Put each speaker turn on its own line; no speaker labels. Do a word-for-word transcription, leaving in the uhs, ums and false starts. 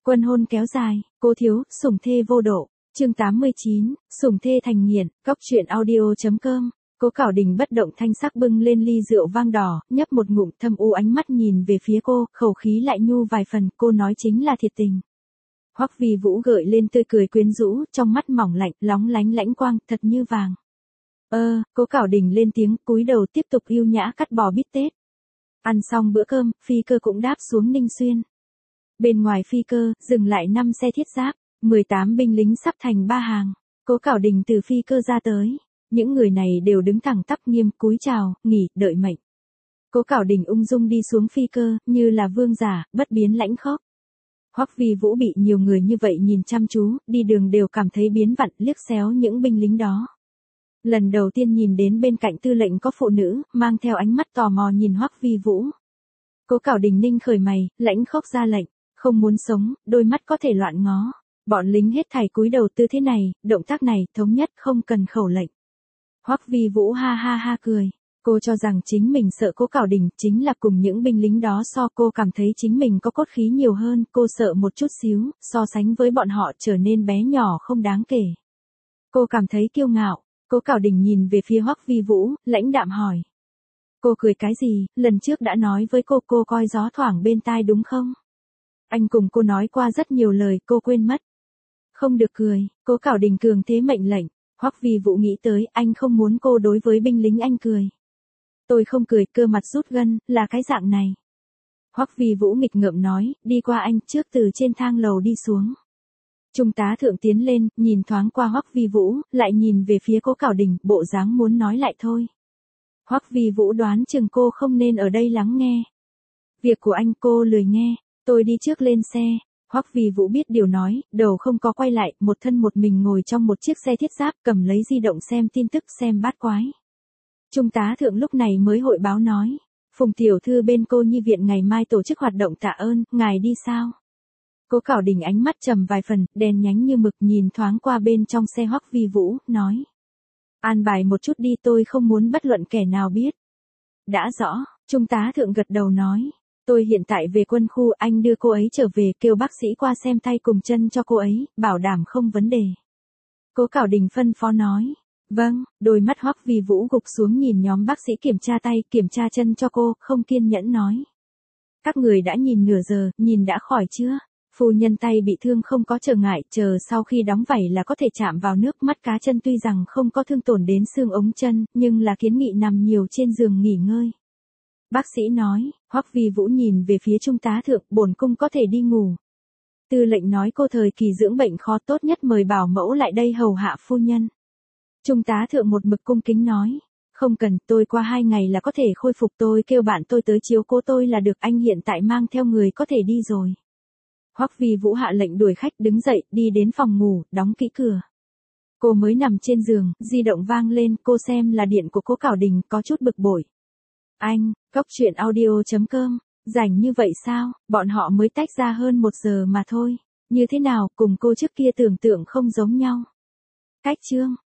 Quân hôn kéo dài, cố thiếu, sủng thê vô độ. Chương tám mươi chín, sủng thê thành nghiện, góc truyện audio chấm com. Cố Cảo Đình bất động thanh sắc bưng lên ly rượu vang đỏ, nhấp một ngụm, thâm u ánh mắt nhìn về phía cô, khẩu khí lại nhu vài phần, cô nói chính là thiệt tình. Hoắc Vi Vũ gợi lên tươi cười quyến rũ, trong mắt mỏng lạnh, lóng lánh lãnh quang, thật như vàng. Ơ, Cố Cảo Đình lên tiếng, cúi đầu tiếp tục yêu nhã cắt bò bít tết. Ăn xong bữa cơm, phi cơ cũng đáp xuống Ninh Xuyên. Bên ngoài phi cơ, dừng lại năm xe thiết giáp, mười tám binh lính sắp thành ba hàng. Cố Cảo Đình từ phi cơ ra tới. Những người này đều đứng thẳng tắp nghiêm, cúi chào, nghỉ, đợi mệnh. Cố Cảo Đình ung dung đi xuống phi cơ, như là vương giả, bất biến lãnh khốc. Hoắc Vi Vũ bị nhiều người như vậy nhìn chăm chú, đi đường đều cảm thấy biến vặn, liếc xéo những binh lính đó. Lần đầu tiên nhìn đến bên cạnh tư lệnh có phụ nữ, mang theo ánh mắt tò mò nhìn Hoắc Vi Vũ. Cố Cảo Đình ninh khởi mày, lãnh khốc ra lệnh, không muốn sống, đôi mắt có thể loạn ngó. Bọn lính hết thảy cúi đầu tư thế này, động tác này, thống nhất không cần khẩu lệnh. Hoắc Vi Vũ ha ha ha cười. Cô cho rằng chính mình sợ Cố Cảo Đình, chính là cùng những binh lính đó so cô cảm thấy chính mình có cốt khí nhiều hơn, cô sợ một chút xíu, so sánh với bọn họ trở nên bé nhỏ không đáng kể. Cô cảm thấy kiêu ngạo. Cố Cảo Đình nhìn về phía Hoắc Vi Vũ, lãnh đạm hỏi. Cô cười cái gì, lần trước đã nói với cô cô coi gió thoảng bên tai đúng không? Anh cùng cô nói qua rất nhiều lời, cô quên mất. Không được cười, Cố Cảo Đình cường thế mệnh lệnh. Hoắc Vi Vũ nghĩ tới, anh không muốn cô đối với binh lính anh cười. Tôi không cười, cơ mặt rút gân, là cái dạng này. Hoắc Vi Vũ nghịch ngợm nói, đi qua anh, trước từ trên thang lầu đi xuống. Trung tá thượng tiến lên, nhìn thoáng qua Hoắc Vi Vũ, lại nhìn về phía Cố Cảo Đình, bộ dáng muốn nói lại thôi. Hoắc Vi Vũ đoán chừng cô không nên ở đây lắng nghe. Việc của anh cô lười nghe, tôi đi trước lên xe. Hoắc Vi Vũ biết điều nói, đầu không có quay lại, một thân một mình ngồi trong một chiếc xe thiết giáp, cầm lấy di động xem tin tức, xem bát quái. Trung tá thượng lúc này mới hội báo nói, Phùng tiểu thư bên cô nhi viện ngày mai tổ chức hoạt động tạ ơn, ngài đi sao? Cố Cảo Đình ánh mắt trầm vài phần, đen nhánh như mực, nhìn thoáng qua bên trong xe Hoắc Vi Vũ, nói. An bài một chút đi, tôi không muốn bất luận kẻ nào biết. Đã rõ, Trung tá thượng gật đầu nói. Tôi hiện tại về quân khu, anh đưa cô ấy trở về, kêu bác sĩ qua xem tay cùng chân cho cô ấy, bảo đảm không vấn đề. Cố Cảo Đình phân phó nói. Vâng, đôi mắt Hoắc Vi Vũ gục xuống nhìn nhóm bác sĩ kiểm tra tay, kiểm tra chân cho cô, không kiên nhẫn nói. Các người đã nhìn nửa giờ, nhìn đã khỏi chưa? Phu nhân tay bị thương không có trở ngại, chờ sau khi đóng vảy là có thể chạm vào nước. Mắt cá chân tuy rằng không có thương tổn đến xương ống chân, nhưng là kiến nghị nằm nhiều trên giường nghỉ ngơi. Bác sĩ nói. Hoắc Vi Vũ nhìn về phía trung tá thượng, bổn cung có thể đi ngủ. Tư lệnh nói cô thời kỳ dưỡng bệnh khó, tốt nhất mời bảo mẫu lại đây hầu hạ phu nhân. Trung tá thượng một mực cung kính nói. Không cần, tôi qua hai ngày là có thể khôi phục, tôi kêu bạn tôi tới chiếu cố tôi là được, anh hiện tại mang theo người có thể đi rồi. Hoắc Vi Vũ hạ lệnh đuổi khách, đứng dậy, đi đến phòng ngủ, đóng kỹ cửa. Cô mới nằm trên giường, di động vang lên, cô xem là điện của Cố Cảo Đình, có chút bực bội. Anh, góc truyện audio chấm com, rảnh như vậy sao, bọn họ mới tách ra hơn một giờ mà thôi. Như thế nào, cùng cô trước kia tưởng tượng không giống nhau. Cách chương.